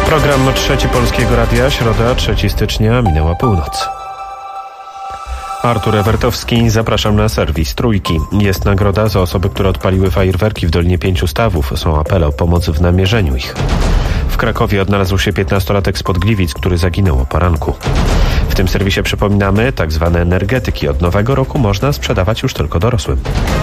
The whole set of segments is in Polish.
Program Trzeci Polskiego Radia, środa, 3 stycznia, minęła północ. Artur Ewertowski, zapraszam na serwis Trójki. Jest nagroda za osoby, które odpaliły fajerwerki w Dolinie 5 Stawów. Są apele o pomoc w namierzeniu ich. W Krakowie odnalazł się 15-latek spod Gliwic, który zaginął o poranku. W tym serwisie przypominamy, tak zwane energetyki od nowego roku można sprzedawać już tylko dorosłym.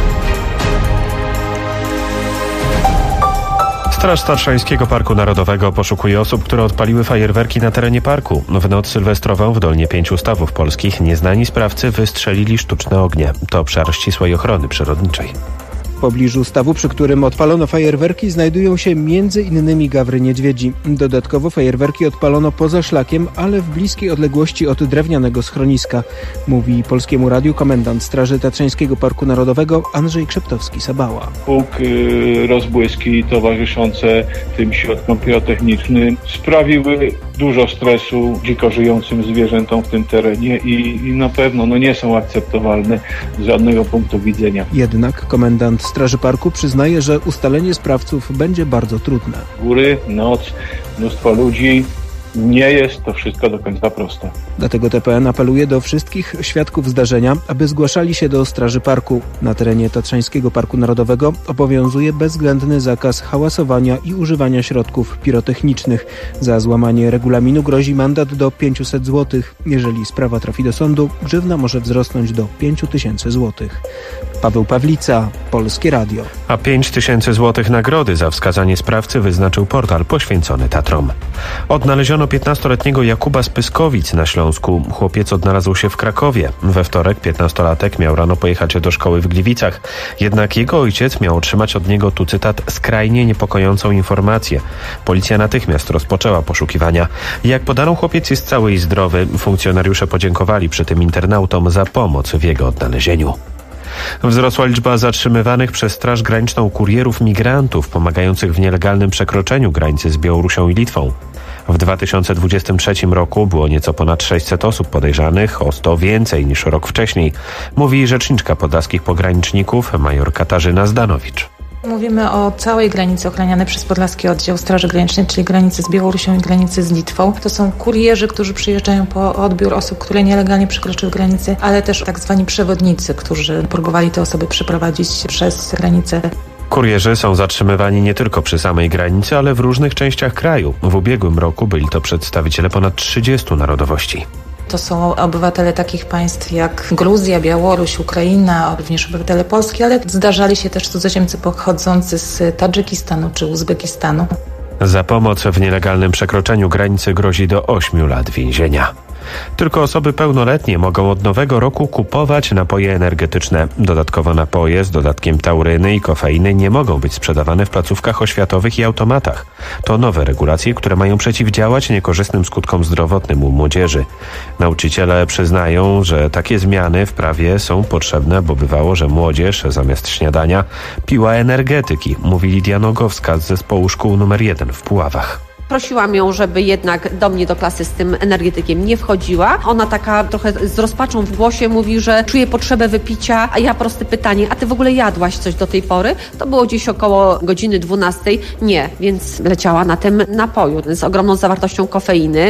Straż Tatrzańskiego Parku Narodowego poszukuje osób, które odpaliły fajerwerki na terenie parku. W noc sylwestrową w Dolinie 5 Stawów Polskich nieznani sprawcy wystrzelili sztuczne ognie. To obszar ścisłej ochrony przyrodniczej. W pobliżu stawu, przy którym odpalono fajerwerki, znajdują się m.in. gawry niedźwiedzi. Dodatkowo fajerwerki odpalono poza szlakiem, ale w bliskiej odległości od drewnianego schroniska, mówi Polskiemu Radiu komendant Straży Tatrzańskiego Parku Narodowego Andrzej Krzeptowski-Sabała. Huk, rozbłyski towarzyszące tym środkom pirotechnicznym sprawiły dużo stresu dziko żyjącym zwierzętom w tym terenie i na pewno nie są akceptowalne z żadnego punktu widzenia. Jednak komendant Straży Parku przyznaje, że ustalenie sprawców będzie bardzo trudne. Góry, noc, mnóstwo ludzi. Nie jest to wszystko do końca proste. Dlatego TPN apeluje do wszystkich świadków zdarzenia, aby zgłaszali się do Straży Parku. Na terenie Tatrzańskiego Parku Narodowego obowiązuje bezwzględny zakaz hałasowania i używania środków pirotechnicznych. Za złamanie regulaminu grozi mandat do 500 zł. Jeżeli sprawa trafi do sądu, grzywna może wzrosnąć do 5000 zł. Paweł Pawlica, Polskie Radio. A 5000 zł nagrody za wskazanie sprawcy wyznaczył portal poświęcony Tatrom. Odnaleziono 15-letniego Jakuba z Pyskowic na Śląsku. Chłopiec odnalazł się w Krakowie. We wtorek 15-latek miał rano pojechać do szkoły w Gliwicach. Jednak jego ojciec miał otrzymać od niego, tu cytat, skrajnie niepokojącą informację. Policja natychmiast rozpoczęła poszukiwania. Jak podano, chłopiec jest cały i zdrowy. Funkcjonariusze podziękowali przy tym internautom za pomoc w jego odnalezieniu. Wzrosła liczba zatrzymywanych przez Straż Graniczną kurierów migrantów pomagających w nielegalnym przekroczeniu granicy z Białorusią i Litwą. W 2023 roku było nieco ponad 600 osób podejrzanych, o 100 więcej niż rok wcześniej, mówi rzeczniczka podlaskich pograniczników major Katarzyna Zdanowicz. Mówimy o całej granicy ochranianej przez Podlaski Oddział Straży Granicznej, czyli granicy z Białorusią i granicy z Litwą. To są kurierzy, którzy przyjeżdżają po odbiór osób, które nielegalnie przekroczyły granicę, ale też tak zwani przewodnicy, którzy próbowali te osoby przeprowadzić przez granicę. Kurierzy są zatrzymywani nie tylko przy samej granicy, ale w różnych częściach kraju. W ubiegłym roku byli to przedstawiciele ponad 30 narodowości. To są obywatele takich państw jak Gruzja, Białoruś, Ukraina, również obywatele Polski, ale zdarzali się też cudzoziemcy pochodzący z Tadżykistanu czy Uzbekistanu. Za pomoc w nielegalnym przekroczeniu granicy grozi do 8 lat więzienia. Tylko osoby pełnoletnie mogą od nowego roku kupować napoje energetyczne. Dodatkowo napoje z dodatkiem tauryny i kofeiny nie mogą być sprzedawane w placówkach oświatowych i automatach. To nowe regulacje, które mają przeciwdziałać niekorzystnym skutkom zdrowotnym u młodzieży. Nauczyciele przyznają, że takie zmiany w prawie są potrzebne, bo bywało, że młodzież zamiast śniadania piła energetyki, mówi Lidia Nogowska z zespołu szkół nr 1 w Puławach. Prosiłam ją, żeby jednak do mnie do klasy z tym energetykiem nie wchodziła. Ona taka trochę z rozpaczą w głosie mówi, że czuje potrzebę wypicia, a ja proste pytanie, a ty w ogóle jadłaś coś do tej pory? To było gdzieś około godziny 12. Nie, więc leciała na tym napoju z ogromną zawartością kofeiny.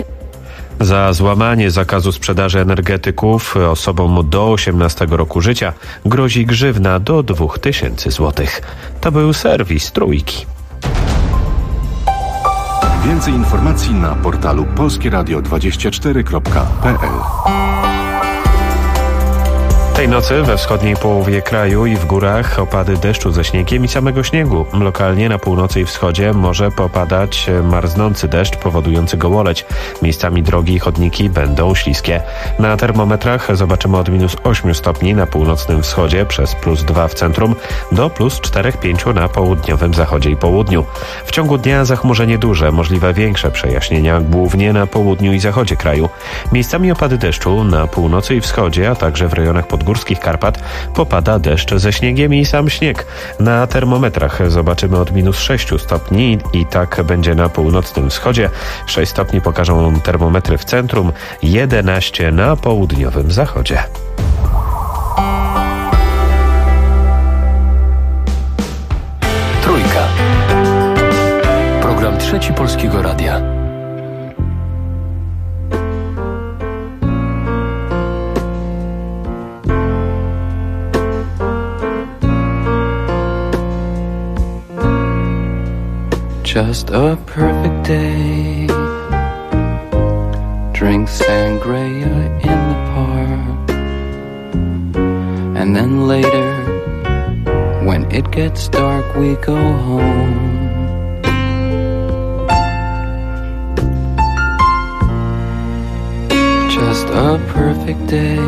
Za złamanie zakazu sprzedaży energetyków osobom do 18 roku życia grozi grzywna do 2000 zł. To był serwis Trójki. Więcej informacji na portalu polskieradio24.pl. Tej nocy we wschodniej połowie kraju i w górach opady deszczu ze śniegiem i samego śniegu. Lokalnie na północy i wschodzie może popadać marznący deszcz powodujący gołoleć. Miejscami drogi i chodniki będą śliskie. Na termometrach zobaczymy od -8 stopni na północnym wschodzie przez +2 w centrum do +4-5 na południowym zachodzie i południu. W ciągu dnia zachmurzenie duże, możliwe większe przejaśnienia głównie na południu i zachodzie kraju. Miejscami opady deszczu na północy i wschodzie, a także w rejonach podgórskich Karpat popada deszcz ze śniegiem i sam śnieg. Na termometrach zobaczymy od -6 stopni i tak będzie na północnym wschodzie. 6 stopni pokażą termometry w centrum, 11 na południowym zachodzie. Trójka. Program Trzeci Polskiego Radia. Just a perfect day. Drink sangria in the park. And then later, when it gets dark, we go home. Just a perfect day.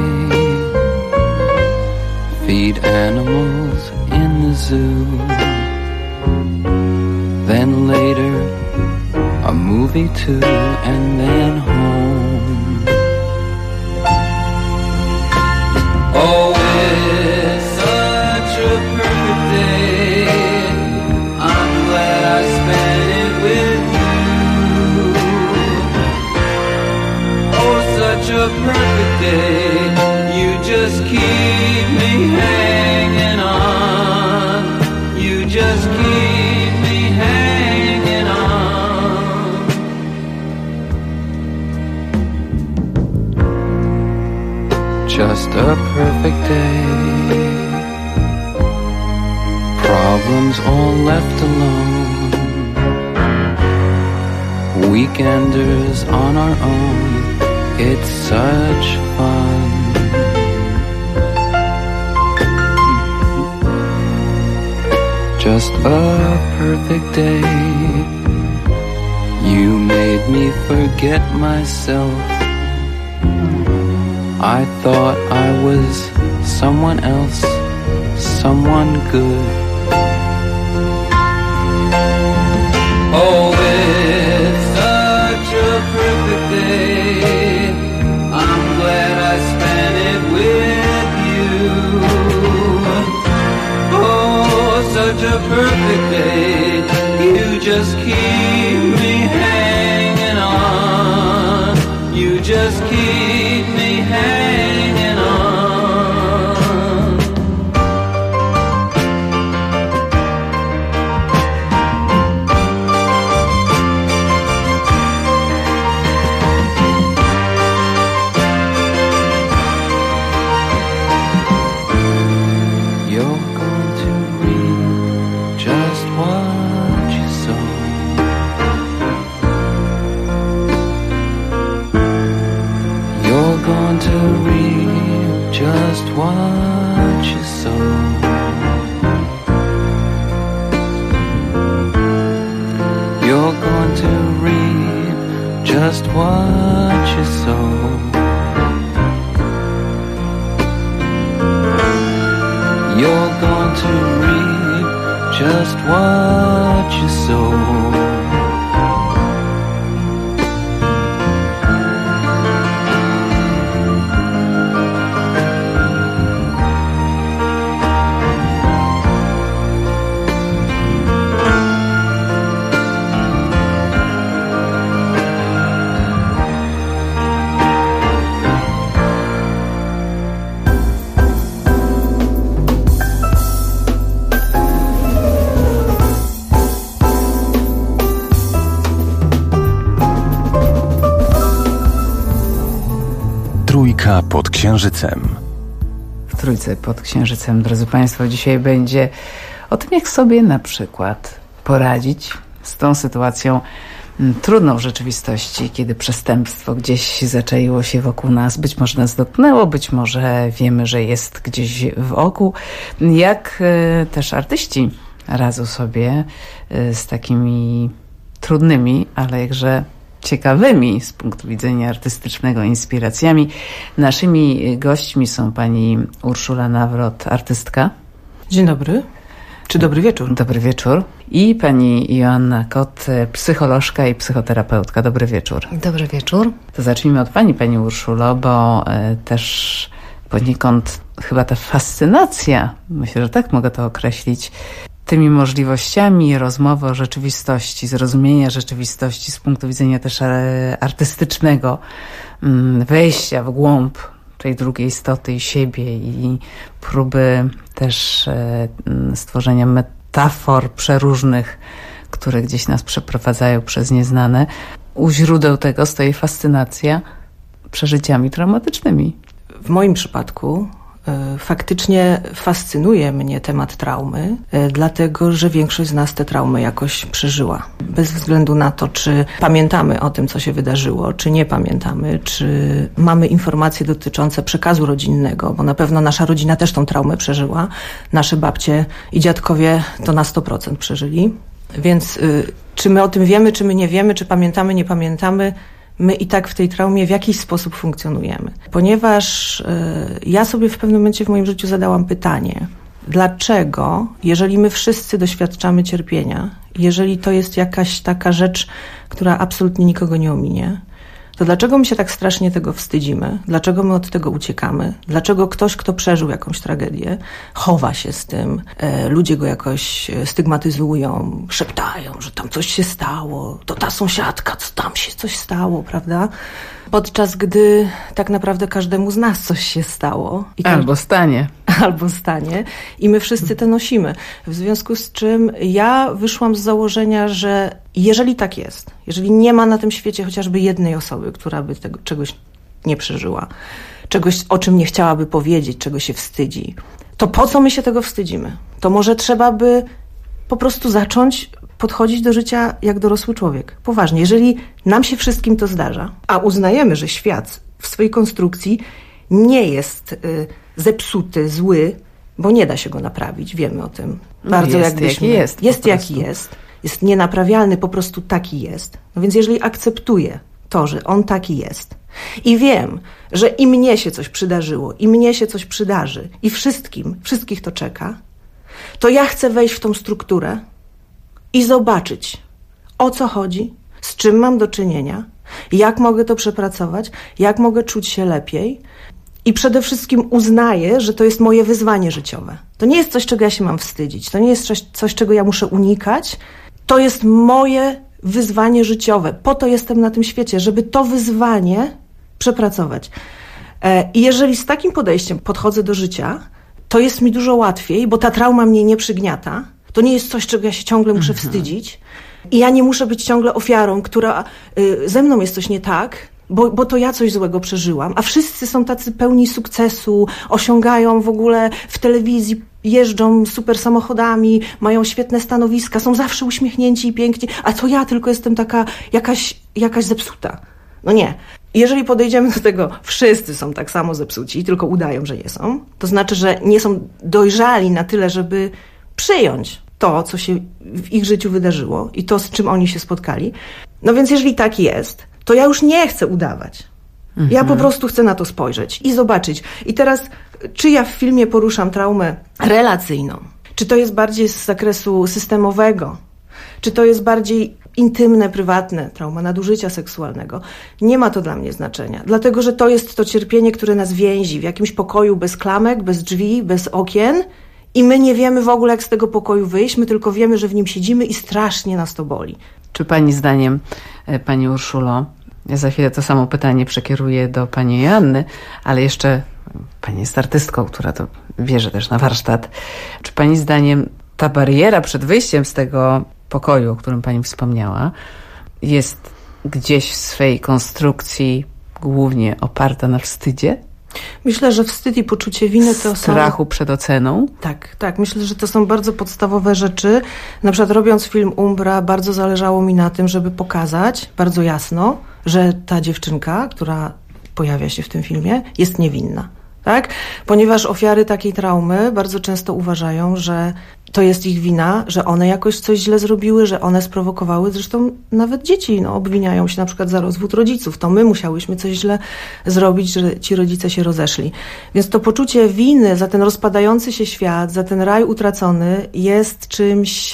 Feed animals in the zoo. Then later, a movie too, and then home. Oh, it's such a perfect day. I'm glad I spent it with you. Oh, such a perfect day. You just keep me hanging on. You just keep me hanging on. Just a perfect day. Problems all left alone. Weekenders on our own. It's such fun. Just a perfect day. You made me forget myself. I thought I was someone else, someone good. Oh, it's such a perfect day. I'm glad I spent it with you. Oh, such a perfect day. You just keep me hanging on. You just keep me hanging on. You're going to reap just what you sow. You're going to reap just what you sow. You're going to reap just what you sow. You're going to reap just what you sow. Trójka pod księżycem. W Trójce pod księżycem, drodzy Państwo, dzisiaj będzie o tym, jak sobie na przykład poradzić z tą sytuacją trudną w rzeczywistości, kiedy przestępstwo gdzieś zaczaiło się wokół nas, być może nas dotknęło, być może wiemy, że jest gdzieś wokół. Jak też artyści radzą sobie z takimi trudnymi, ale jakże ciekawymi z punktu widzenia artystycznego inspiracjami. Naszymi gośćmi są pani Urszula Nawrot, artystka. Dzień dobry. Czy dobry wieczór? Dobry wieczór. I pani Joanna Kot, psycholożka i psychoterapeutka. Dobry wieczór. Dobry wieczór. To zacznijmy od pani Urszulo, bo też poniekąd chyba ta fascynacja, myślę, że tak mogę to określić, tymi możliwościami rozmowy o rzeczywistości, zrozumienia rzeczywistości z punktu widzenia też artystycznego, wejścia w głąb tej drugiej istoty i siebie i próby też stworzenia metafor przeróżnych, które gdzieś nas przeprowadzają przez nieznane. U źródeł tego stoi fascynacja przeżyciami traumatycznymi. W moim przypadku Faktycznie fascynuje mnie temat traumy, dlatego że większość z nas te traumy jakoś przeżyła. Bez względu na to, czy pamiętamy o tym, co się wydarzyło, czy nie pamiętamy, czy mamy informacje dotyczące przekazu rodzinnego, bo na pewno nasza rodzina też tą traumę przeżyła. Nasze babcie i dziadkowie to na 100% przeżyli. Więc czy my o tym wiemy, czy my nie wiemy, czy pamiętamy, nie pamiętamy, my i tak w tej traumie w jakiś sposób funkcjonujemy. Ponieważ ja sobie w pewnym momencie w moim życiu zadałam pytanie, dlaczego, jeżeli my wszyscy doświadczamy cierpienia, jeżeli to jest jakaś taka rzecz, która absolutnie nikogo nie ominie, to dlaczego my się tak strasznie tego wstydzimy? Dlaczego my od tego uciekamy? Dlaczego ktoś, kto przeżył jakąś tragedię, chowa się z tym, ludzie go jakoś stygmatyzują, szeptają, że tam coś się stało, to ta sąsiadka, co tam się coś stało, prawda? Podczas gdy tak naprawdę każdemu z nas coś się stało. Albo stanie. Albo stanie i my wszyscy to nosimy. W związku z czym ja wyszłam z założenia, że jeżeli tak jest, jeżeli nie ma na tym świecie chociażby jednej osoby, która by tego czegoś nie przeżyła, czegoś, o czym nie chciałaby powiedzieć, czego się wstydzi, to po co my się tego wstydzimy? To może trzeba by po prostu zacząć podchodzić do życia jak dorosły człowiek. Poważnie, jeżeli nam się wszystkim to zdarza, a uznajemy, że świat w swojej konstrukcji nie jest zepsuty, zły, bo nie da się go naprawić, wiemy o tym. Bardzo jest jaki jest. Jest jaki jest. Jest nienaprawialny, po prostu taki jest. No więc jeżeli akceptuję to, że on taki jest i wiem, że i mnie się coś przydarzyło, i mnie się coś przydarzy, i wszystkich to czeka, to ja chcę wejść w tą strukturę i zobaczyć, o co chodzi, z czym mam do czynienia, jak mogę to przepracować, jak mogę czuć się lepiej. I przede wszystkim uznaję, że to jest moje wyzwanie życiowe. To nie jest coś, czego ja się mam wstydzić. To nie jest coś, czego ja muszę unikać. To jest moje wyzwanie życiowe. Po to jestem na tym świecie, żeby to wyzwanie przepracować. I jeżeli z takim podejściem podchodzę do życia, to jest mi dużo łatwiej, bo ta trauma mnie nie przygniata. To nie jest coś, czego ja się ciągle muszę wstydzić. I ja nie muszę być ciągle ofiarą, która ze mną jest coś nie tak, bo to ja coś złego przeżyłam, a wszyscy są tacy pełni sukcesu, osiągają w ogóle w telewizji, jeżdżą super samochodami, mają świetne stanowiska, są zawsze uśmiechnięci i piękni, a to ja tylko jestem taka jakaś zepsuta. No nie. Jeżeli podejdziemy do tego, wszyscy są tak samo zepsuci, tylko udają, że nie są, to znaczy, że nie są dojrzali na tyle, żeby przyjąć to, co się w ich życiu wydarzyło i to, z czym oni się spotkali. No więc jeżeli tak jest, to ja już nie chcę udawać. Ja po prostu chcę na to spojrzeć i zobaczyć. I teraz, czy ja w filmie poruszam traumę relacyjną? Czy to jest bardziej z zakresu systemowego? Czy to jest bardziej intymne, prywatne, trauma nadużycia seksualnego? Nie ma to dla mnie znaczenia. Dlatego, że to jest to cierpienie, które nas więzi w jakimś pokoju bez klamek, bez drzwi, bez okien i my nie wiemy w ogóle, jak z tego pokoju wyjść. My tylko wiemy, że w nim siedzimy i strasznie nas to boli. Czy pani zdaniem, pani Urszulo, ja za chwilę to samo pytanie przekieruję do pani Joanny, ale jeszcze pani jest artystką, która to bierze też na warsztat. Czy pani zdaniem ta bariera przed wyjściem z tego pokoju, o którym pani wspomniała, jest gdzieś w swej konstrukcji głównie oparta na wstydzie? Myślę, że wstyd i poczucie winy to strachu przed oceną? Tak. Myślę, że to są bardzo podstawowe rzeczy. Na przykład robiąc film Umbra, bardzo zależało mi na tym, żeby pokazać bardzo jasno, że ta dziewczynka, która pojawia się w tym filmie, jest niewinna. Tak? Ponieważ ofiary takiej traumy bardzo często uważają, że to jest ich wina, że one jakoś coś źle zrobiły, że one sprowokowały. Zresztą nawet dzieci obwiniają się na przykład za rozwód rodziców. To my musiałyśmy coś źle zrobić, że ci rodzice się rozeszli. Więc to poczucie winy za ten rozpadający się świat, za ten raj utracony jest czymś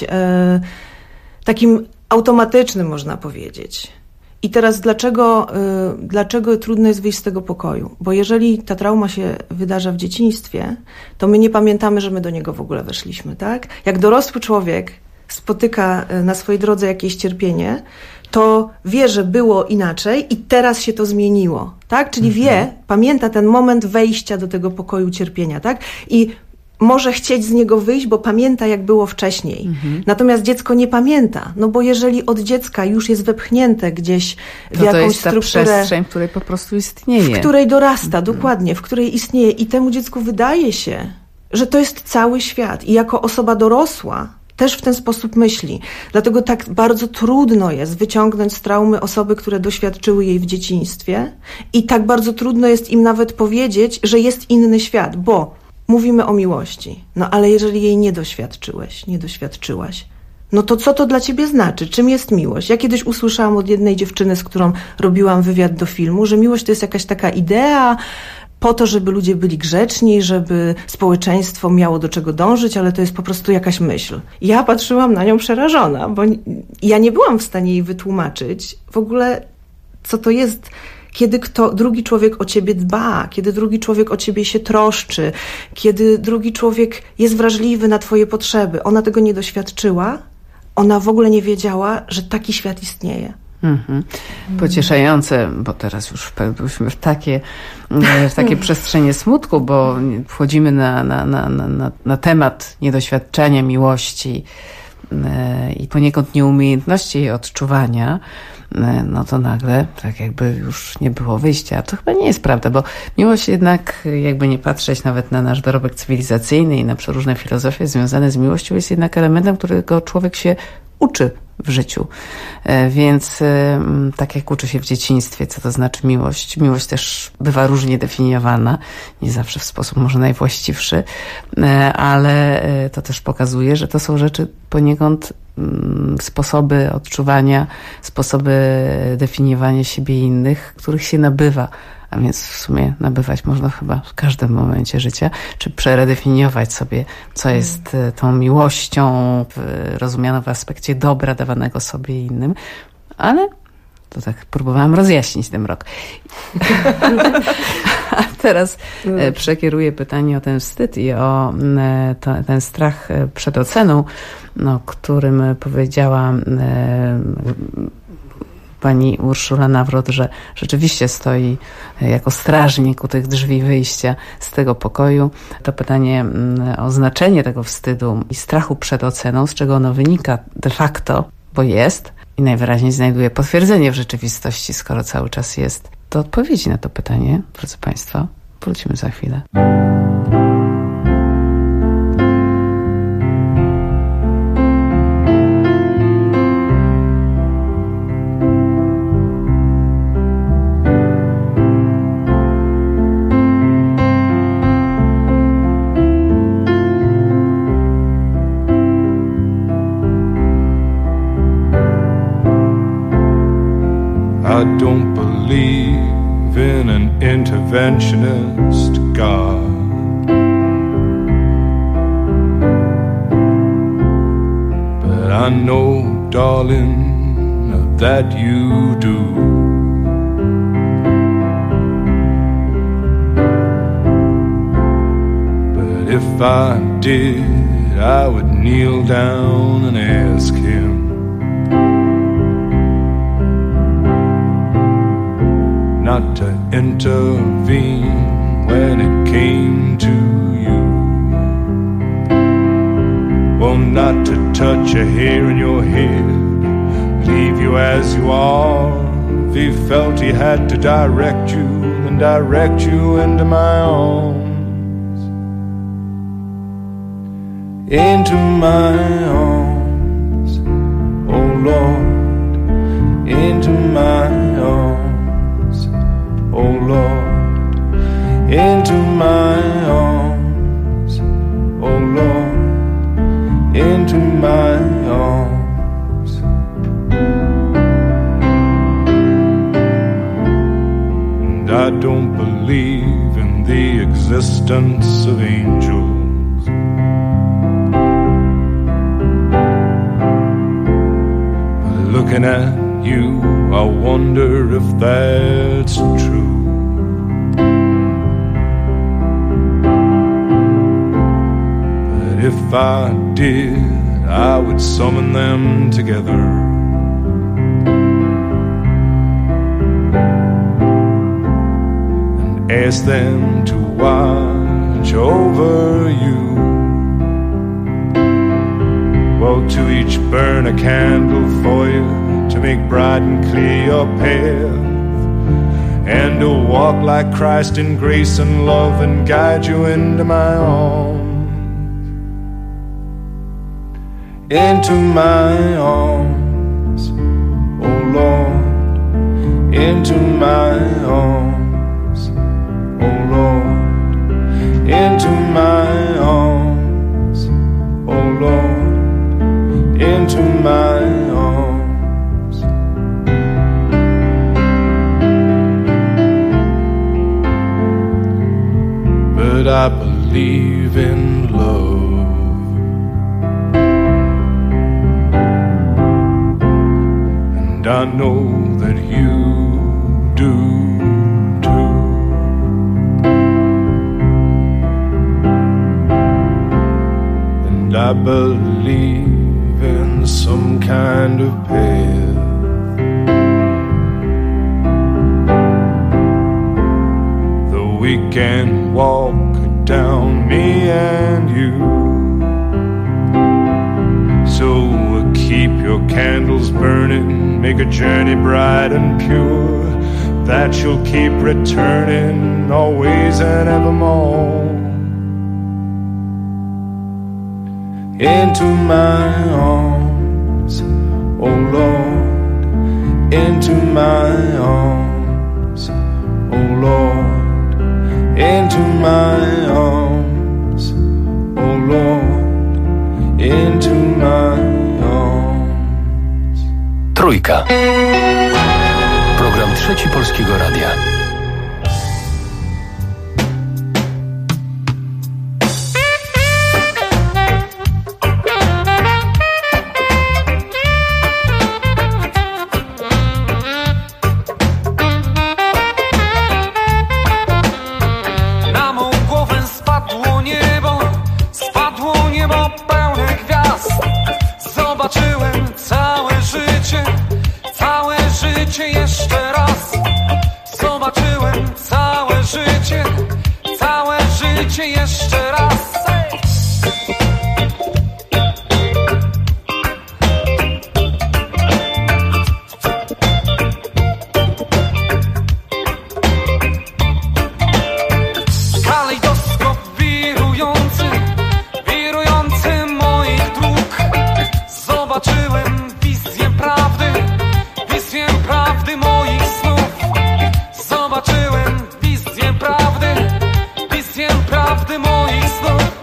takim automatycznym, można powiedzieć. I teraz dlaczego trudno jest wyjść z tego pokoju? Bo jeżeli ta trauma się wydarza w dzieciństwie, to my nie pamiętamy, że my do niego w ogóle weszliśmy, tak? Jak dorosły człowiek spotyka na swojej drodze jakieś cierpienie, to wie, że było inaczej i teraz się to zmieniło, tak? Czyli pamięta ten moment wejścia do tego pokoju cierpienia, tak? I może chcieć z niego wyjść, bo pamięta, jak było wcześniej. Natomiast dziecko nie pamięta, no bo jeżeli od dziecka już jest wepchnięte gdzieś w jakąś to jest ta strukturę, przestrzeń, w której po prostu istnieje. w której dorasta, dokładnie, w której istnieje i temu dziecku wydaje się, że to jest cały świat i jako osoba dorosła też w ten sposób myśli. Dlatego tak bardzo trudno jest wyciągnąć z traumy osoby, które doświadczyły jej w dzieciństwie i tak bardzo trudno jest im nawet powiedzieć, że jest inny świat, bo mówimy o miłości. No ale jeżeli jej nie doświadczyłeś, nie doświadczyłaś, no to co to dla ciebie znaczy? Czym jest miłość? Ja kiedyś usłyszałam od jednej dziewczyny, z którą robiłam wywiad do filmu, że miłość to jest jakaś taka idea po to, żeby ludzie byli grzeczni, żeby społeczeństwo miało do czego dążyć, ale to jest po prostu jakaś myśl. Ja patrzyłam na nią przerażona, bo ja nie byłam w stanie jej wytłumaczyć w ogóle, co to jest, kiedy drugi człowiek o ciebie dba, kiedy drugi człowiek o ciebie się troszczy, kiedy drugi człowiek jest wrażliwy na twoje potrzeby. Ona tego nie doświadczyła, ona w ogóle nie wiedziała, że taki świat istnieje. Pocieszające, bo teraz już wpadłyśmy w takie przestrzenie smutku, bo wchodzimy na temat niedoświadczenia miłości i poniekąd nieumiejętności jej odczuwania, no to nagle tak jakby już nie było wyjścia. A to chyba nie jest prawda, bo miłość jednak, jakby nie patrzeć nawet na nasz dorobek cywilizacyjny i na przeróżne filozofie związane z miłością, jest jednak elementem, którego człowiek się uczy w życiu. Więc tak jak uczy się w dzieciństwie, co to znaczy miłość. Miłość też bywa różnie definiowana, nie zawsze w sposób może najwłaściwszy, ale to też pokazuje, że to są rzeczy poniekąd sposoby odczuwania, sposoby definiowania siebie i innych, których się nabywa. A więc w sumie nabywać można chyba w każdym momencie życia, czy przeredefiniować sobie, co jest tą miłością rozumianą w aspekcie dobra dawanego sobie i innym. Ale to tak próbowałam rozjaśnić ten rok. A teraz przekieruję pytanie o ten wstyd i o ten strach przed oceną, o którym powiedziała pani Urszula Nawrot, że rzeczywiście stoi jako strażnik u tych drzwi wyjścia z tego pokoju. To pytanie o znaczenie tego wstydu i strachu przed oceną, z czego ono wynika de facto, bo jest i najwyraźniej znajduje potwierdzenie w rzeczywistości, skoro cały czas jest. Do odpowiedzi na to pytanie, drodzy Państwo, wrócimy za chwilę. I don't believe in an interventionist God, but I know, darling, that you do. But if I did, I would kneel down and ask him not to intervene when it came to you. Well, not to touch a hair in your head, leave you as you are. If he felt he had to direct you, then direct you into my arms. Into my arms, oh Lord, into my arms. Oh Lord, into my arms. Oh Lord, into my arms. And I don't believe in the existence of angels, but looking at you, I wonder if that's true. But if I did, I would summon them together and ask them to watch over you. go to each burn a candle for you to make bright and clear your path, and to walk like Christ in grace and love and guide you into my arms. Into my arms, oh Lord, into my arms, oh Lord, into my arms, oh Lord, into my arms. But I believe in love, and I know that you do too. And I believe in some kind of path that we can walk down, me and you. So keep your candles burning, make a journey bright and pure, that you'll keep returning always and evermore. Into my arms, oh Lord, into my arms, oh Lord, into my arms, oh Lord, into my arms. Trójka. Program Trzeci Polskiego Radia. Jeszcze raz zobaczyłem całe życie jeszcze raz. Kalejdoskop wirujący moich dróg. Zobaczyłem wizję prawdy moich snów. Zobaczyłem wizję prawdy moich snów.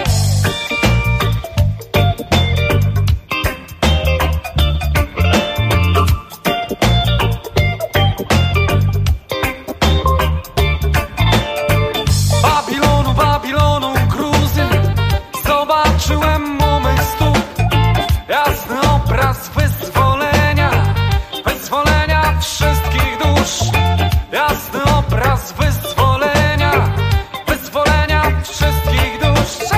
Babilonu gruzy, zobaczyłem u mych stóp jasny obraz wyzwolenia wszystkich dusz, jasny obraz wyzwolenia wszystkich dusz.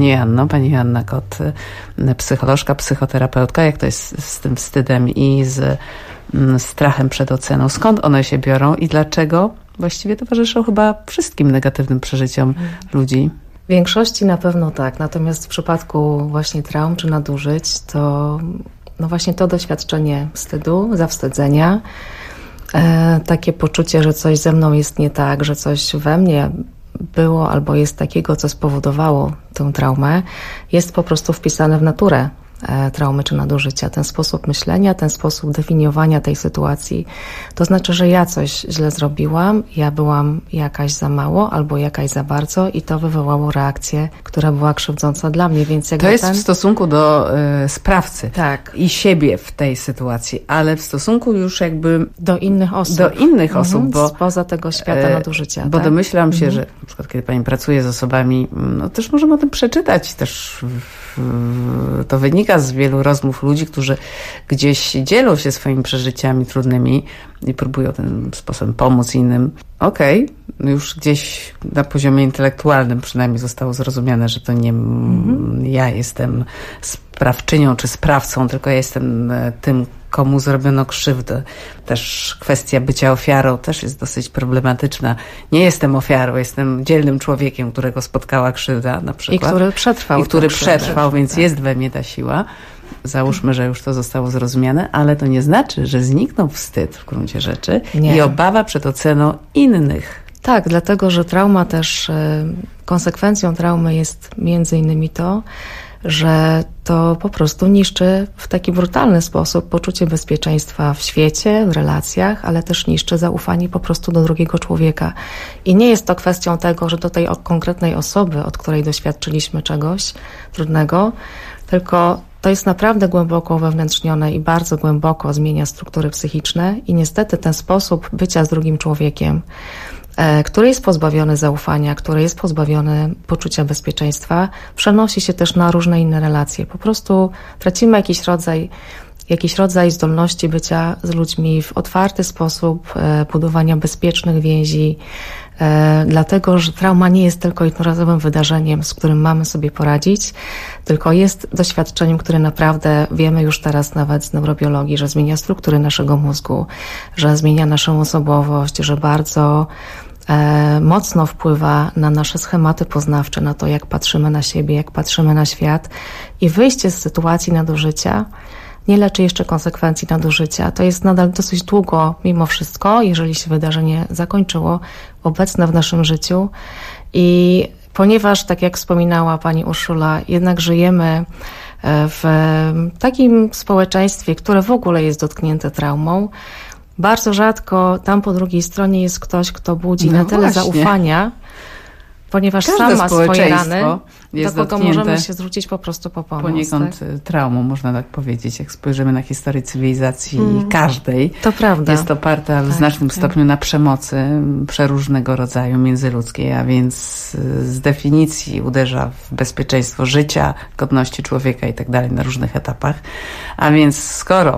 Pani Joanno. Pani Joanna Kot, psycholożka, psychoterapeutka. Jak to jest z tym wstydem i z strachem przed oceną? Skąd one się biorą i dlaczego właściwie towarzyszą chyba wszystkim negatywnym przeżyciom ludzi? W większości na pewno tak. Natomiast w przypadku właśnie traum czy nadużyć, to no właśnie to doświadczenie wstydu, zawstydzenia, takie poczucie, że coś ze mną jest nie tak, że coś we mnie było albo jest takiego, co spowodowało tę traumę, jest po prostu wpisane w naturę traumy czy nadużycia. Ten sposób myślenia, ten sposób definiowania tej sytuacji. To znaczy, że ja coś źle zrobiłam, ja byłam jakaś za mało albo jakaś za bardzo i to wywołało reakcję, która była krzywdząca dla mnie. Więc jakby to jest w stosunku do sprawcy i siebie w tej sytuacji, ale w stosunku już jakby do innych osób. Do innych osób, bo spoza tego świata nadużycia. Bo domyślam się, że na przykład kiedy pani pracuje z osobami, no też możemy o tym przeczytać, też to wynika z wielu rozmów ludzi, którzy gdzieś dzielą się swoimi przeżyciami trudnymi i próbują tym sposobem pomóc innym. Już gdzieś na poziomie intelektualnym przynajmniej zostało zrozumiane, że to nie ja jestem sprawczynią czy sprawcą, tylko ja jestem tym, komu zrobiono krzywdę. Też kwestia bycia ofiarą też jest dosyć problematyczna. Nie jestem ofiarą, jestem dzielnym człowiekiem, którego spotkała krzywda na przykład. I który przetrwał. I który przetrwał, więc jest we mnie ta siła. Załóżmy, że już to zostało zrozumiane, ale to nie znaczy, że zniknął wstyd w gruncie rzeczy i obawa przed oceną innych. Tak, dlatego, że trauma też, konsekwencją traumy jest między innymi to, że to po prostu niszczy w taki brutalny sposób poczucie bezpieczeństwa w świecie, w relacjach, ale też niszczy zaufanie po prostu do drugiego człowieka. I nie jest to kwestią tego, że do tej konkretnej osoby, od której doświadczyliśmy czegoś trudnego, tylko to jest naprawdę głęboko uwewnętrznione i bardzo głęboko zmienia struktury psychiczne i niestety ten sposób bycia z drugim człowiekiem, który jest pozbawiony zaufania, który jest pozbawiony poczucia bezpieczeństwa, przenosi się też na różne inne relacje. Po prostu tracimy jakiś rodzaj zdolności bycia z ludźmi w otwarty sposób, budowania bezpiecznych więzi, dlatego, że trauma nie jest tylko jednorazowym wydarzeniem, z którym mamy sobie poradzić, tylko jest doświadczeniem, które naprawdę wiemy już teraz nawet z neurobiologii, że zmienia struktury naszego mózgu, że zmienia naszą osobowość, że bardzo mocno wpływa na nasze schematy poznawcze, na to, jak patrzymy na siebie, jak patrzymy na świat i wyjście z sytuacji nadużycia nie leczy jeszcze konsekwencji nadużycia. To jest nadal dosyć długo, mimo wszystko, jeżeli się wydarzenie zakończyło, obecne w naszym życiu. I ponieważ, tak jak wspominała pani Urszula, jednak żyjemy w takim społeczeństwie, które w ogóle jest dotknięte traumą, bardzo rzadko tam po drugiej stronie jest ktoś, kto budzi na tyle zaufania, ponieważ sam ma swoje rany, do kogo możemy się zwrócić po prostu po pomoc. Poniekąd traumą, można tak powiedzieć, jak spojrzymy na historię cywilizacji każdej. To prawda. Jest oparta w znacznym stopniu na przemocy przeróżnego rodzaju międzyludzkiej, a więc z definicji uderza w bezpieczeństwo życia, godności człowieka i tak dalej na różnych etapach. A więc skoro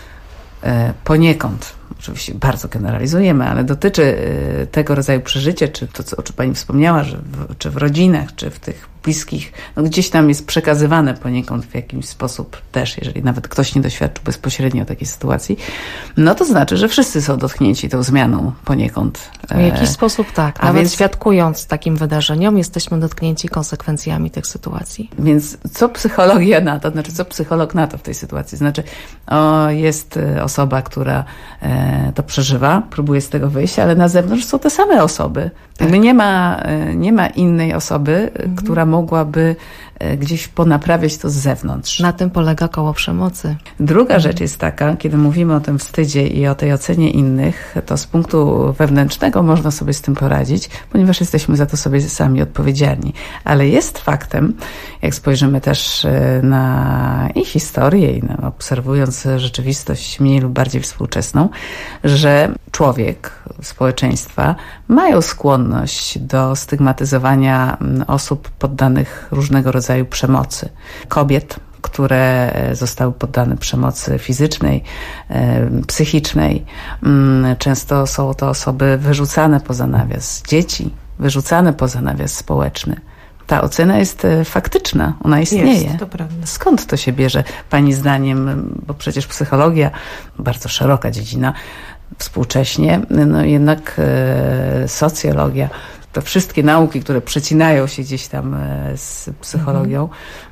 poniekąd, oczywiście bardzo generalizujemy, ale dotyczy tego rodzaju przeżycia, czy to, o czym pani wspomniała, że czy w rodzinach, czy w tych bliskich, no gdzieś tam jest przekazywane poniekąd w jakiś sposób też, jeżeli nawet ktoś nie doświadczył bezpośrednio takiej sytuacji, no to znaczy, że wszyscy są dotknięci tą zmianą poniekąd. W jakiś sposób tak. Nawet świadkując takim wydarzeniom, jesteśmy dotknięci konsekwencjami tych sytuacji. Więc co psychologia na to, znaczy co psycholog na to w tej sytuacji? Znaczy jest osoba, która to przeżywa, próbuje z tego wyjść, ale na zewnątrz są te same osoby. Tak. Nie ma innej osoby, która mogłaby gdzieś ponaprawiać to z zewnątrz. Na tym polega koło przemocy. Druga rzecz jest taka, kiedy mówimy o tym wstydzie i o tej ocenie innych, to z punktu wewnętrznego można sobie z tym poradzić, ponieważ jesteśmy za to sobie sami odpowiedzialni. Ale jest faktem, jak spojrzymy też na i historię, i obserwując rzeczywistość mniej lub bardziej współczesną, że człowiek, społeczeństwa mają skłonność do stygmatyzowania osób poddanych różnego rodzaju przemocy. Kobiet, które zostały poddane przemocy fizycznej, psychicznej. Często są to osoby wyrzucane poza nawias. Dzieci wyrzucane poza nawias społeczny. Ta ocena jest faktyczna, ona istnieje. Jest, to prawda. Skąd to się bierze, pani zdaniem, bo przecież psychologia, bardzo szeroka dziedzina, współcześnie, no jednak socjologia, to wszystkie nauki, które przecinają się gdzieś tam z psychologią,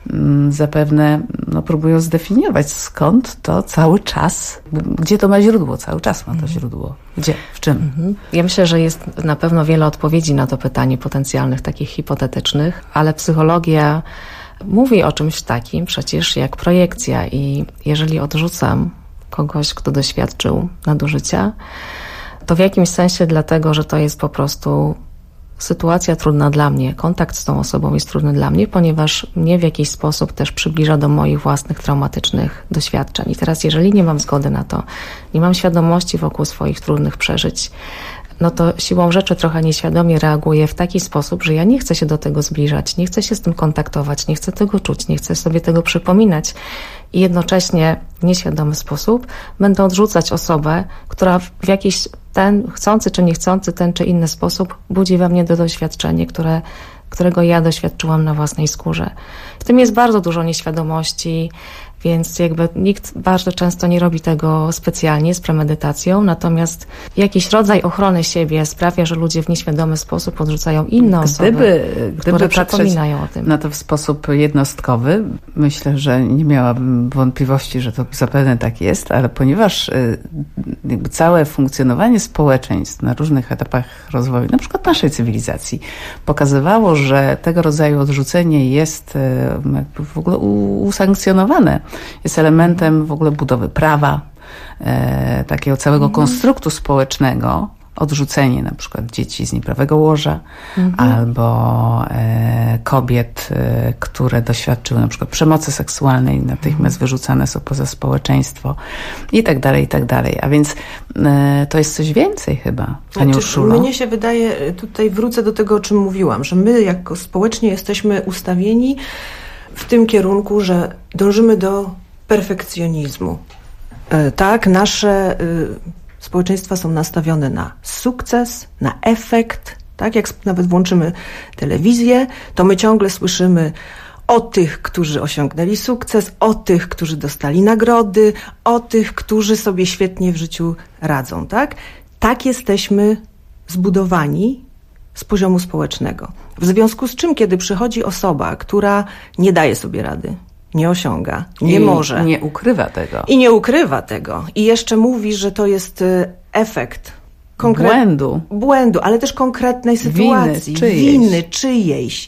zapewne próbują zdefiniować, skąd to cały czas, gdzie to ma źródło, cały czas ma to źródło. Gdzie, w czym? Ja myślę, że jest na pewno wiele odpowiedzi na to pytanie potencjalnych, takich hipotetycznych, ale psychologia mówi o czymś takim przecież jak projekcja i jeżeli odrzucam kogoś, kto doświadczył nadużycia, to w jakimś sensie dlatego, że to jest po prostu sytuacja trudna dla mnie. Kontakt z tą osobą jest trudny dla mnie, ponieważ mnie w jakiś sposób też przybliża do moich własnych traumatycznych doświadczeń. I teraz, jeżeli nie mam zgody na to, nie mam świadomości wokół swoich trudnych przeżyć, no to siłą rzeczy trochę nieświadomie reaguję w taki sposób, że ja nie chcę się do tego zbliżać, nie chcę się z tym kontaktować, nie chcę tego czuć, nie chcę sobie tego przypominać i jednocześnie w nieświadomy sposób będę odrzucać osobę, która w jakiś chcący czy niechcący, ten czy inny sposób budzi we mnie to doświadczenie, którego ja doświadczyłam na własnej skórze. W tym jest bardzo dużo nieświadomości, więc jakby nikt bardzo często nie robi tego specjalnie, z premedytacją, natomiast jakiś rodzaj ochrony siebie sprawia, że ludzie w nieświadomy sposób odrzucają inne osoby, które przypominają o tym. Na to w sposób jednostkowy, myślę, że nie miałabym wątpliwości, że to zapewne tak jest, ale ponieważ jakby całe funkcjonowanie społeczeństw na różnych etapach rozwoju, na przykład naszej cywilizacji, pokazywało, że tego rodzaju odrzucenie jest jakby w ogóle usankcjonowane. Jest elementem w ogóle budowy prawa, takiego całego konstruktu społecznego, odrzucenie na przykład dzieci z nieprawego łoża albo kobiet, które doświadczyły na przykład przemocy seksualnej, natychmiast wyrzucane są poza społeczeństwo i tak dalej, i tak dalej. A więc to jest coś więcej chyba, Pani Urszulo. Mnie się wydaje, tutaj wrócę do tego, o czym mówiłam, że my jako społecznie jesteśmy ustawieni w tym kierunku, że dążymy do perfekcjonizmu. Tak, nasze społeczeństwa są nastawione na sukces, na efekt. Tak, jak nawet włączymy telewizję, to my ciągle słyszymy o tych, którzy osiągnęli sukces, o tych, którzy dostali nagrody, o tych, którzy sobie świetnie w życiu radzą. Tak jesteśmy zbudowani z poziomu społecznego. W związku z czym, kiedy przychodzi osoba, która nie daje sobie rady, nie osiąga, nie może. Nie ukrywa tego. I nie ukrywa tego. I jeszcze mówi, że to jest efekt błędu, ale też konkretnej sytuacji, winy czyjejś.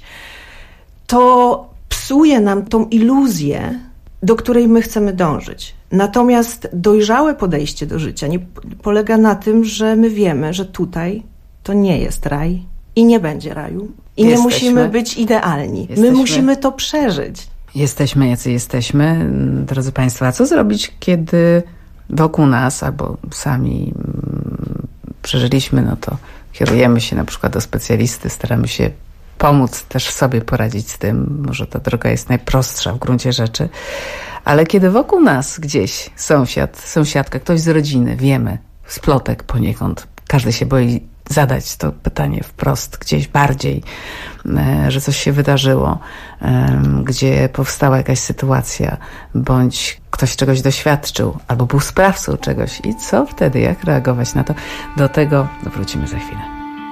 To psuje nam tą iluzję, do której my chcemy dążyć. Natomiast dojrzałe podejście do życia nie polega na tym, że my wiemy, że tutaj to nie jest raj i nie będzie raju. I nie musimy być idealni. My musimy to przeżyć. Jesteśmy jacy jesteśmy. Drodzy Państwo, a co zrobić, kiedy wokół nas albo sami przeżyliśmy, no to kierujemy się na przykład do specjalisty, staramy się pomóc też sobie poradzić z tym. Może ta droga jest najprostsza w gruncie rzeczy. Ale kiedy wokół nas gdzieś sąsiadka, ktoś z rodziny, wiemy, z plotek poniekąd, każdy się boi zadać to pytanie wprost, gdzieś bardziej, że coś się wydarzyło, gdzie powstała jakaś sytuacja, bądź ktoś czegoś doświadczył, albo był sprawcą czegoś. I co wtedy? Jak reagować na to? Do tego wrócimy za chwilę.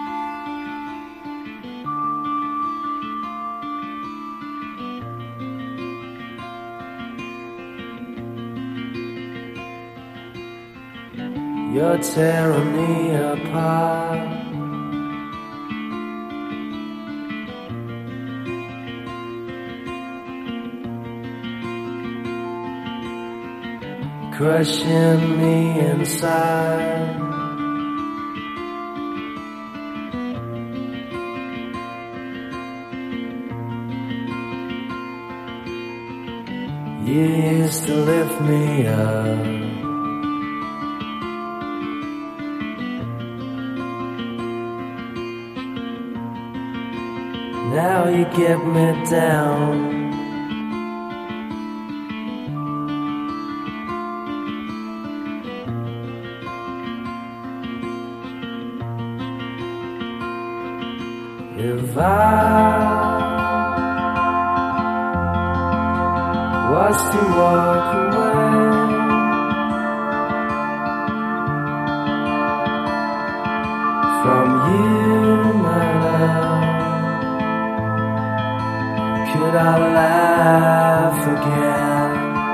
You're tearing me apart. Crushing me inside. You used to lift me up. Now you get me down. If I was to walk away from you, my love. Could I laugh again?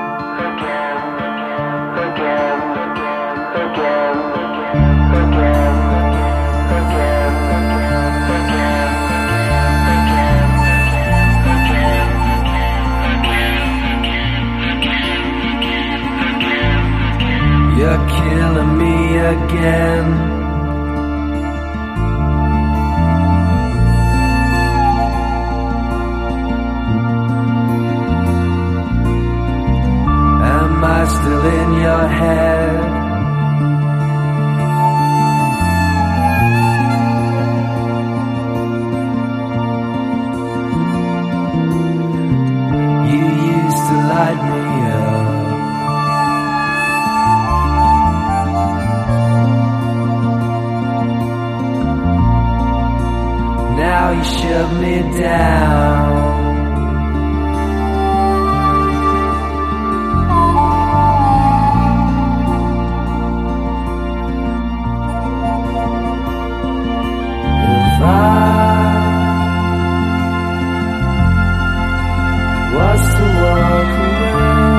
You're killing me again. Am I still in your head? You used to light me up. Now you shut me down. If I was to walk away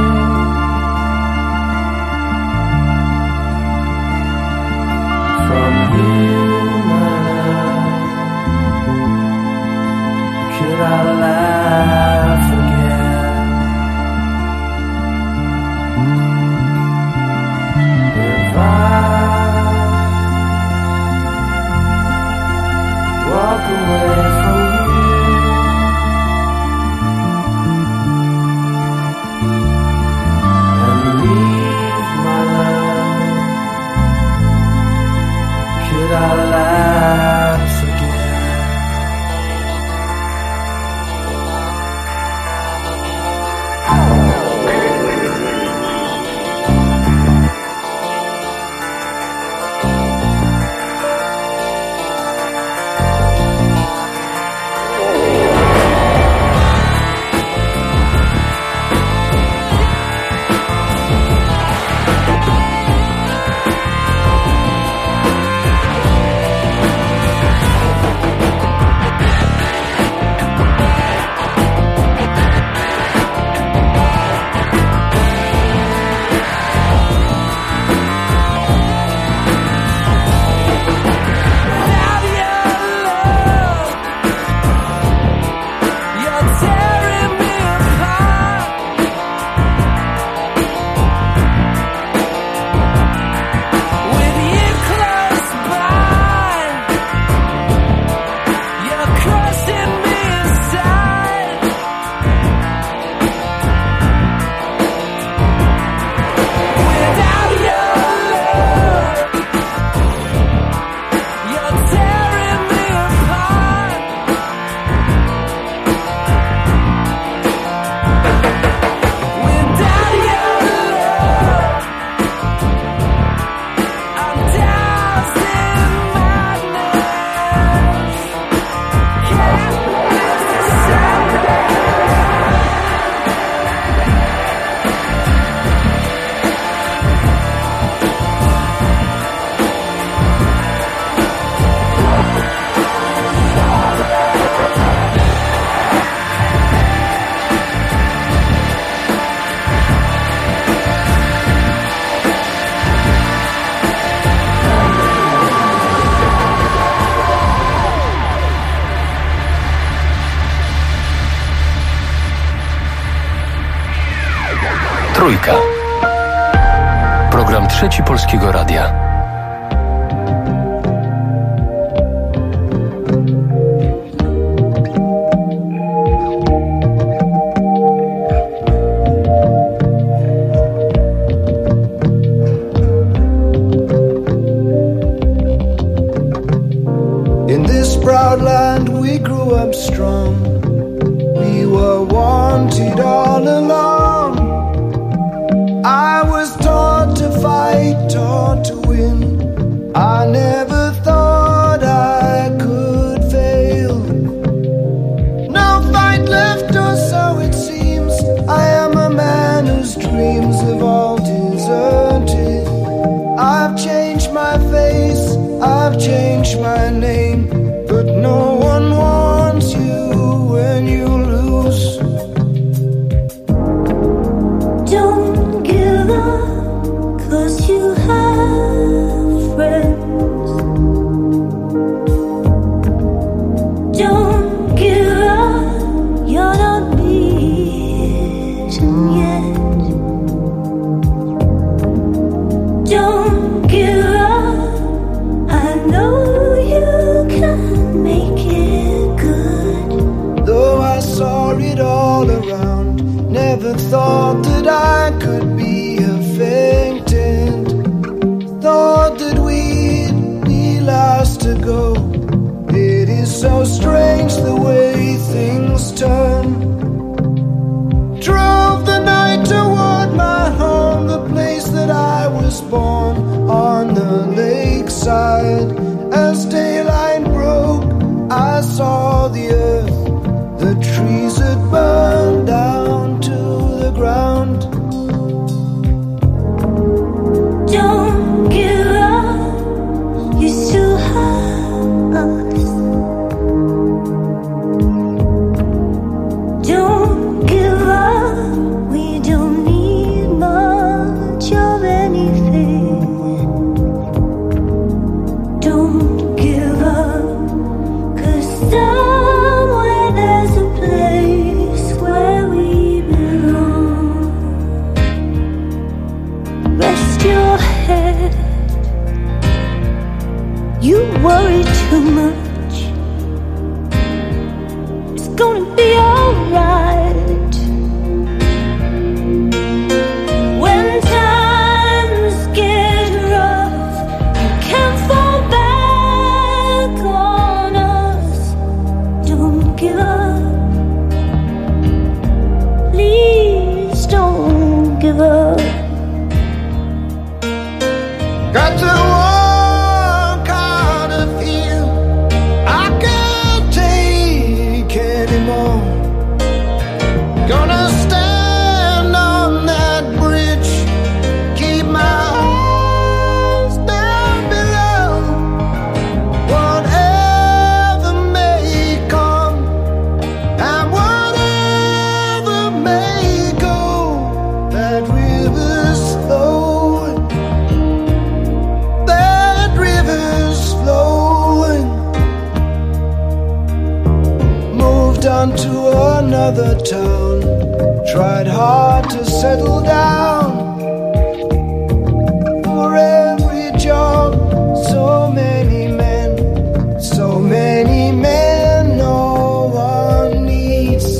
from you, my love, could I laugh again? If I walk away from you and leave my love, could I laugh again? Trójka. Program Trzeci Polskiego Radia. In this proud land we grew up strong. We were wanted all along. I was taught to fight, taught to win. I never thought I could fail. No fight left, or so it seems. I am a man fields have all deserted. I've changed my face, I've changed my name, but no one wants you when you lose. Don't give up, 'cause you have friends. Don't give up, you're not beaten yet. Don't give up, I know you can make it good. Though I saw it all around, never thought that I could be a faintant. Thought that we'd be last to go. It is so strange the way things turn. Drove the night toward my home, the place that I was born, on the lakeside. As daylight broke, I saw the earth, the trees had burned down to the ground. Don't give up, you still have us. Don't give up, we don't need much of anything. Don't give up, 'cause somewhere there's a place where we belong. Rest your head, you worry too much. It's gonna be alright. When times get rough, you can't fall back on us. Don't give up, please don't give up. Got to walk out of here, I can't take anymore. Gonna stand on that bridge, keep my eyes down below. Whatever may come and whatever may go, that river's flowing, that river's flowing. Moved on to another town, tried hard to settle down. For every job, so many men no one needs.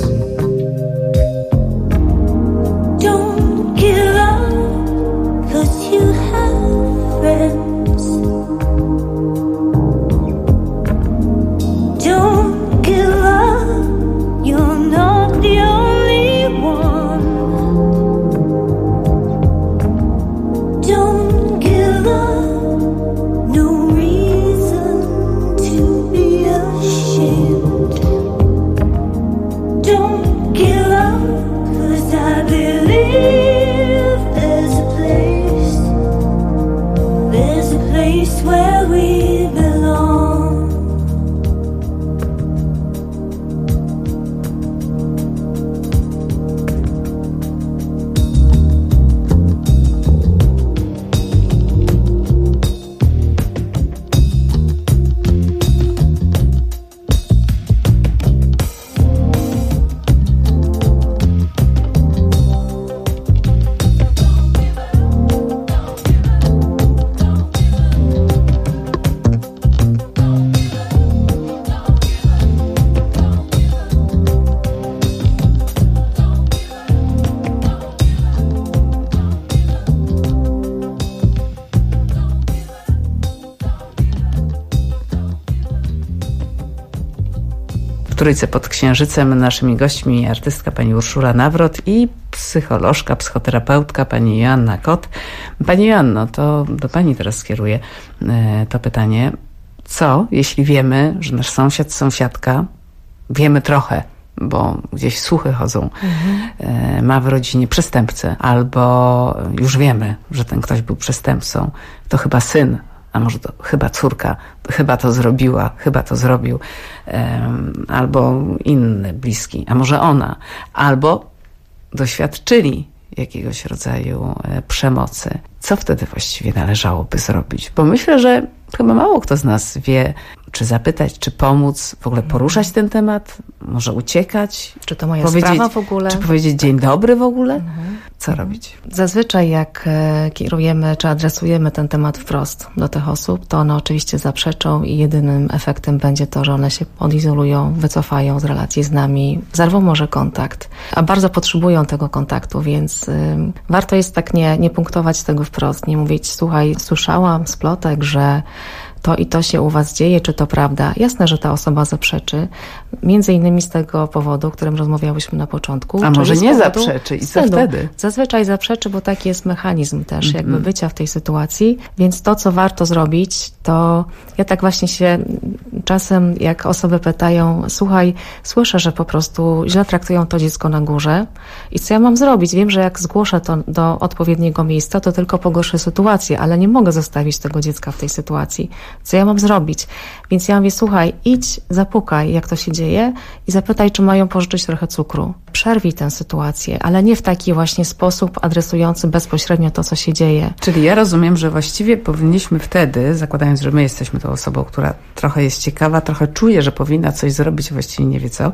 Don't give up, 'cause you have friends. Don't give up, you're not the only one. Don't give up, no reason to be ashamed. Don't give up, 'cause I believe there's a place where we belong. Trójce pod Księżycem naszymi gośćmi artystka pani Urszula Nawrot i psycholożka, psychoterapeutka pani Joanna Kot. Pani Joanno, to do pani teraz skieruję to pytanie. Co, jeśli wiemy, że nasz sąsiad, sąsiadka, wiemy trochę, bo gdzieś słuchy chodzą, ma w rodzinie przestępcę, albo już wiemy, że ten ktoś był przestępcą, to chyba syn, a może to chyba córka, chyba to zrobiła, chyba to zrobił, albo inny bliski, a może ona, albo doświadczyli jakiegoś rodzaju przemocy. Co wtedy właściwie należałoby zrobić? Bo myślę, że chyba mało kto z nas wie, czy zapytać, czy pomóc, w ogóle poruszać ten temat, może uciekać. Czy to moja sprawa w ogóle? Czy powiedzieć dzień dobry w ogóle? Co robić? Zazwyczaj jak kierujemy, czy adresujemy ten temat wprost do tych osób, to one oczywiście zaprzeczą i jedynym efektem będzie to, że one się odizolują, wycofają z relacji z nami, zerwą może kontakt, a bardzo potrzebują tego kontaktu, więc warto jest tak nie punktować tego wprost, nie mówić, słuchaj, słyszałam z plotek, że to i to się u was dzieje, czy to prawda? Jasne, że ta osoba zaprzeczy, między innymi z tego powodu, o którym rozmawiałyśmy na początku. A może nie zaprzeczy i co wtedy? Zazwyczaj zaprzeczy, bo taki jest mechanizm też jakby bycia w tej sytuacji, więc to, co warto zrobić, to ja tak właśnie się czasem, jak osoby pytają, słuchaj, słyszę, że po prostu źle traktują to dziecko na górze i co ja mam zrobić? Wiem, że jak zgłoszę to do odpowiedniego miejsca, to tylko pogorszy sytuację, ale nie mogę zostawić tego dziecka w tej sytuacji. Co ja mam zrobić? Więc ja mówię, słuchaj, idź, zapukaj, jak to się dzieje i zapytaj, czy mają pożyczyć trochę cukru. Przerwij tę sytuację, ale nie w taki właśnie sposób adresujący bezpośrednio to, co się dzieje. Czyli ja rozumiem, że właściwie powinniśmy wtedy, zakładając, że my jesteśmy tą osobą, która trochę jest ciekawa, trochę czuje, że powinna coś zrobić, właściwie nie wie co,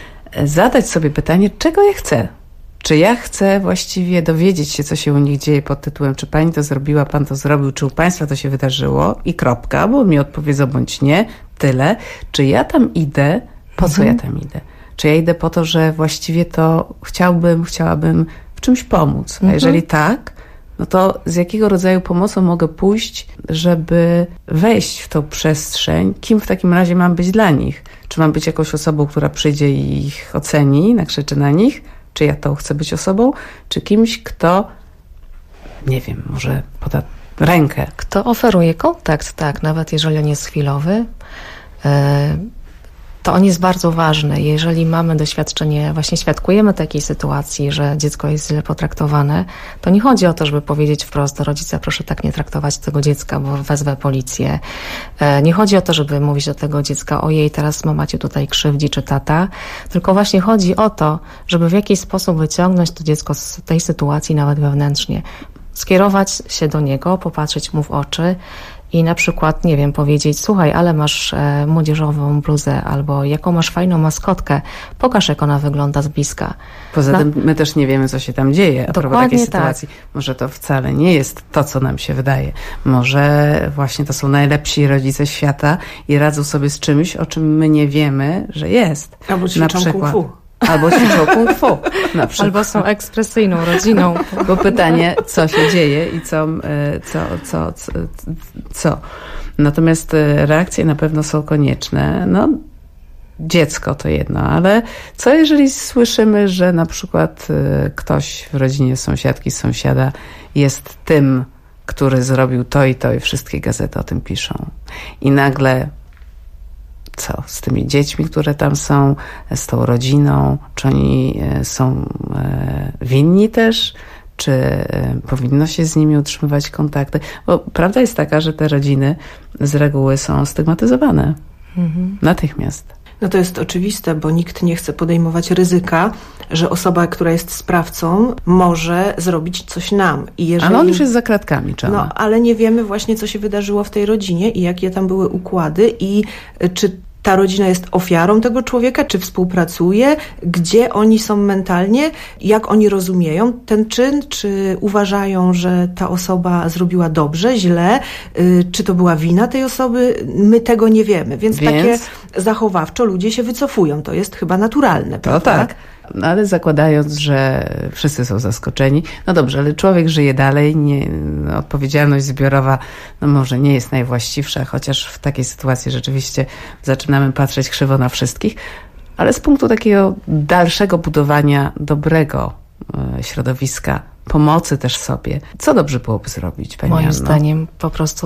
zadać sobie pytanie, czego ja chcę. Czy ja chcę właściwie dowiedzieć się, co się u nich dzieje pod tytułem, czy pani to zrobiła, pan to zrobił, czy u państwa to się wydarzyło i kropka, bo mi odpowiedzą bądź nie, tyle. Czy ja tam idę, po co ja tam idę? Czy ja idę po to, że właściwie to chciałabym w czymś pomóc? A jeżeli tak, no to z jakiego rodzaju pomocą mogę pójść, żeby wejść w tą przestrzeń? Kim w takim razie mam być dla nich? Czy mam być jakąś osobą, która przyjdzie i ich oceni, nakrzyczy na nich? Czy ja to chcę być osobą, czy kimś, kto, nie wiem, może poda rękę. Kto oferuje kontakt, tak, nawet jeżeli on jest chwilowy, to on jest bardzo ważny. Jeżeli mamy doświadczenie, właśnie świadkujemy takiej sytuacji, że dziecko jest źle potraktowane, to nie chodzi o to, żeby powiedzieć wprost do rodzica, proszę tak nie traktować tego dziecka, bo wezwę policję. Nie chodzi o to, żeby mówić do tego dziecka, ojej, teraz mama cię tutaj krzywdzi, czy tata, tylko właśnie chodzi o to, żeby w jakiś sposób wyciągnąć to dziecko z tej sytuacji nawet wewnętrznie. Skierować się do niego, popatrzeć mu w oczy i na przykład, nie wiem, powiedzieć, słuchaj, ale masz młodzieżową bluzę albo jaką masz fajną maskotkę, pokaż, jak ona wygląda z bliska. Poza tym my też nie wiemy, co się tam dzieje a propos takiej sytuacji. Tak. Może to wcale nie jest to, co nam się wydaje. Może właśnie to są najlepsi rodzice świata i radzą sobie z czymś, o czym my nie wiemy, że jest. Albo ćwiczą kung fu. Albo ćwiczą kung fu. Na przykład. Albo są ekspresyjną rodziną. Bo pytanie, co się dzieje i co. Natomiast reakcje na pewno są konieczne. No, dziecko to jedno, ale co jeżeli słyszymy, że na przykład ktoś w rodzinie sąsiadki, sąsiada jest tym, który zrobił to i wszystkie gazety o tym piszą. I nagle co z tymi dziećmi, które tam są, z tą rodziną? Czy oni są winni też? Czy powinno się z nimi utrzymywać kontakty? Bo prawda jest taka, że te rodziny z reguły są stygmatyzowane natychmiast. No to jest oczywiste, bo nikt nie chce podejmować ryzyka, że osoba, która jest sprawcą, może zrobić coś nam. I jeżeli... Ale on już jest za kratkami, czy ona? No, ale nie wiemy właśnie, co się wydarzyło w tej rodzinie i jakie tam były układy i czy ta rodzina jest ofiarą tego człowieka, czy współpracuje, gdzie oni są mentalnie, jak oni rozumieją ten czyn, czy uważają, że ta osoba zrobiła dobrze, źle, czy to była wina tej osoby, my tego nie wiemy, więc takie zachowawczo ludzie się wycofują, to jest chyba naturalne, prawda? Tak. No ale zakładając, że wszyscy są zaskoczeni, no dobrze, ale człowiek żyje dalej, odpowiedzialność zbiorowa no może nie jest najwłaściwsza, chociaż w takiej sytuacji rzeczywiście zaczynamy patrzeć krzywo na wszystkich, ale z punktu takiego dalszego budowania dobrego środowiska, pomocy też sobie, co dobrze byłoby zrobić, Pani Moim Anno? zdaniem po prostu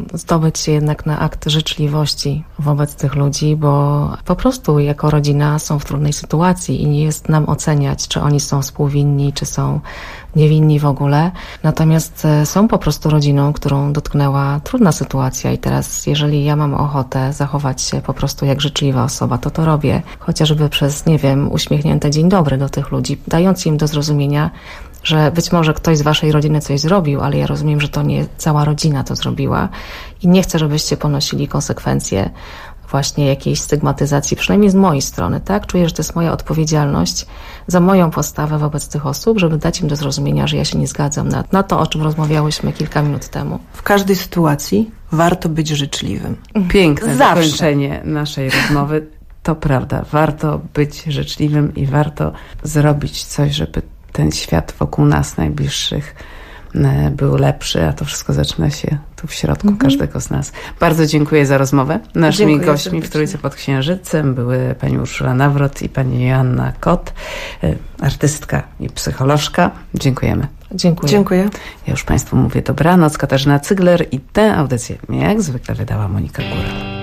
zdobyć się jednak na akt życzliwości wobec tych ludzi, bo po prostu jako rodzina są w trudnej sytuacji i nie jest nam oceniać, czy oni są współwinni, czy są niewinni w ogóle. Natomiast są po prostu rodziną, którą dotknęła trudna sytuacja i teraz jeżeli ja mam ochotę zachować się po prostu jak życzliwa osoba, to robię. Chociażby przez, nie wiem, uśmiechnięte dzień dobry do tych ludzi, dając im do zrozumienia, że być może ktoś z waszej rodziny coś zrobił, ale ja rozumiem, że to nie cała rodzina to zrobiła i nie chcę, żebyście ponosili konsekwencje właśnie jakiejś stygmatyzacji, przynajmniej z mojej strony, tak? Czuję, że to jest moja odpowiedzialność za moją postawę wobec tych osób, żeby dać im do zrozumienia, że ja się nie zgadzam na to, o czym rozmawiałyśmy kilka minut temu. W każdej sytuacji warto być życzliwym. Piękne Zawsze. zakończenie naszej rozmowy. To prawda, warto być życzliwym i warto zrobić coś, żeby ten świat wokół nas, najbliższych, był lepszy, a to wszystko zaczyna się tu w środku każdego z nas. Bardzo dziękuję za rozmowę. Naszymi gośćmi w Trójce pod Księżycem były pani Urszula Nawrot i pani Joanna Kot, artystka i psycholożka. Dziękujemy. Dziękuję. Ja już państwu mówię dobranoc. Katarzyna Cygler i tę audycję jak zwykle wydała Monika Góral.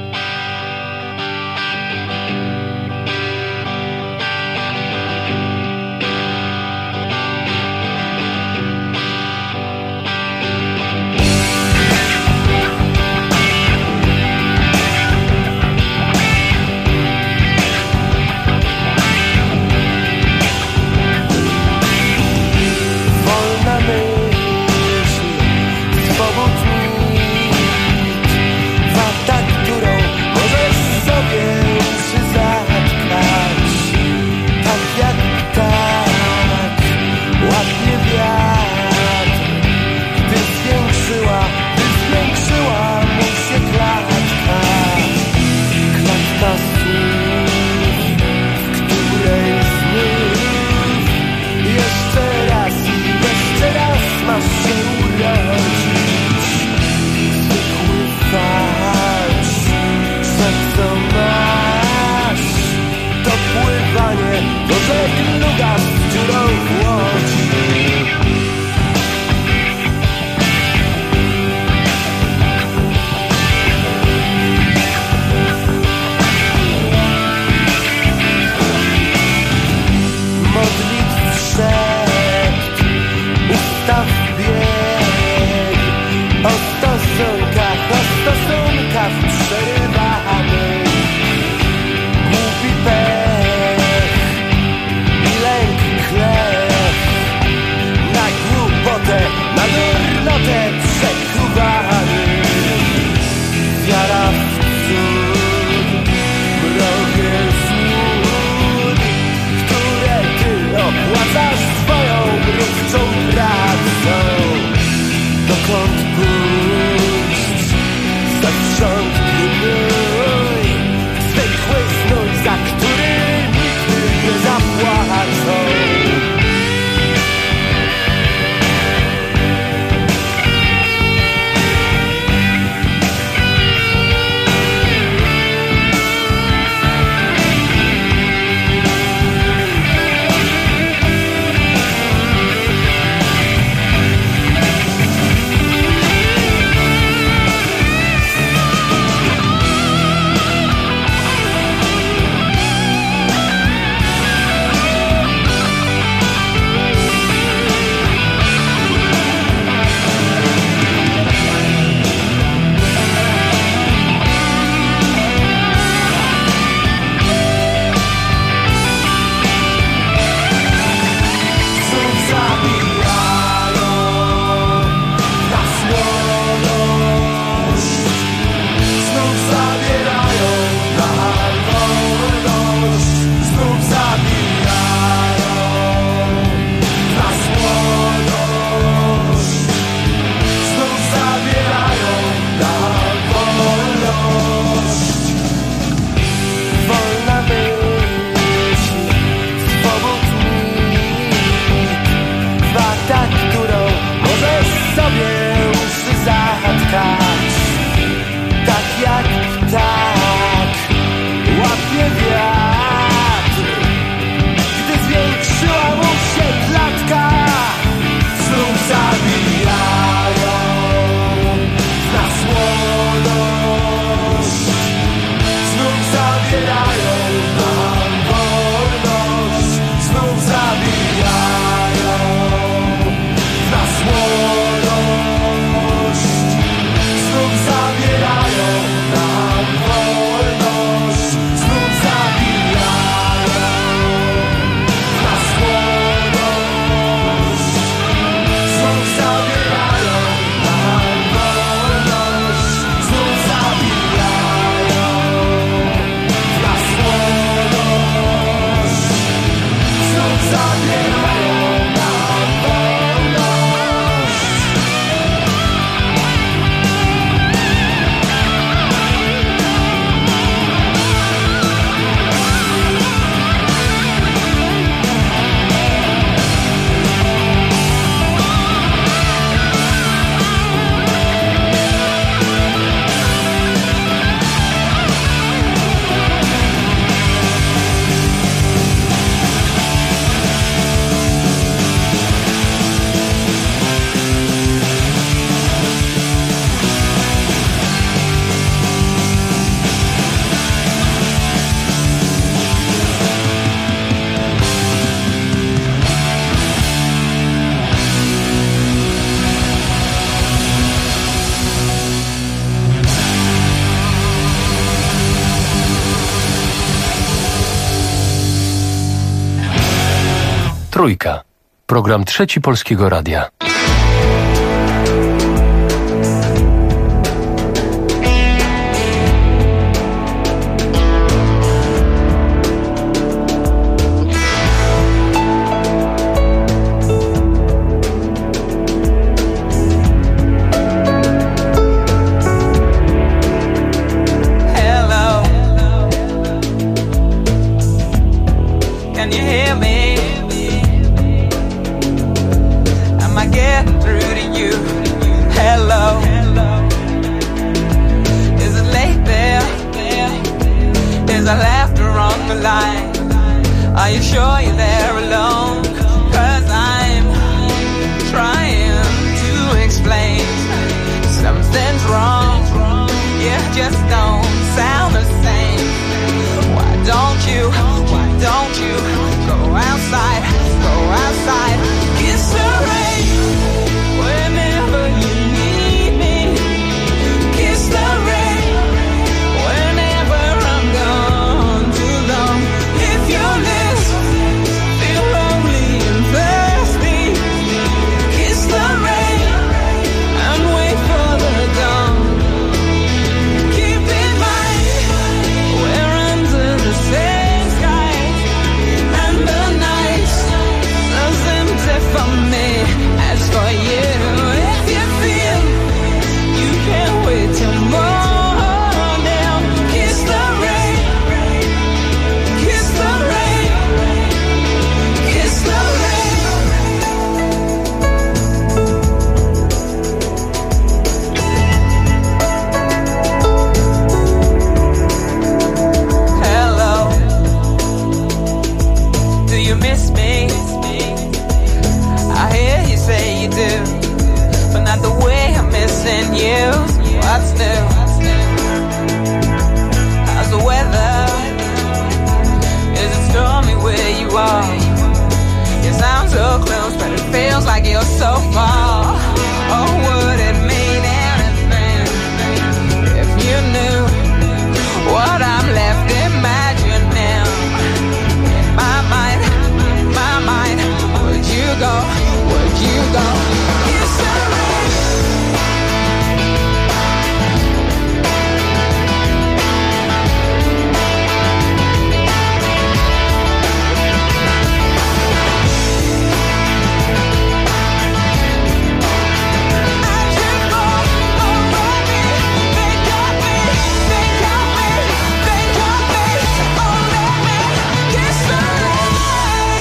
Trójka. Program Trzeci Polskiego Radia.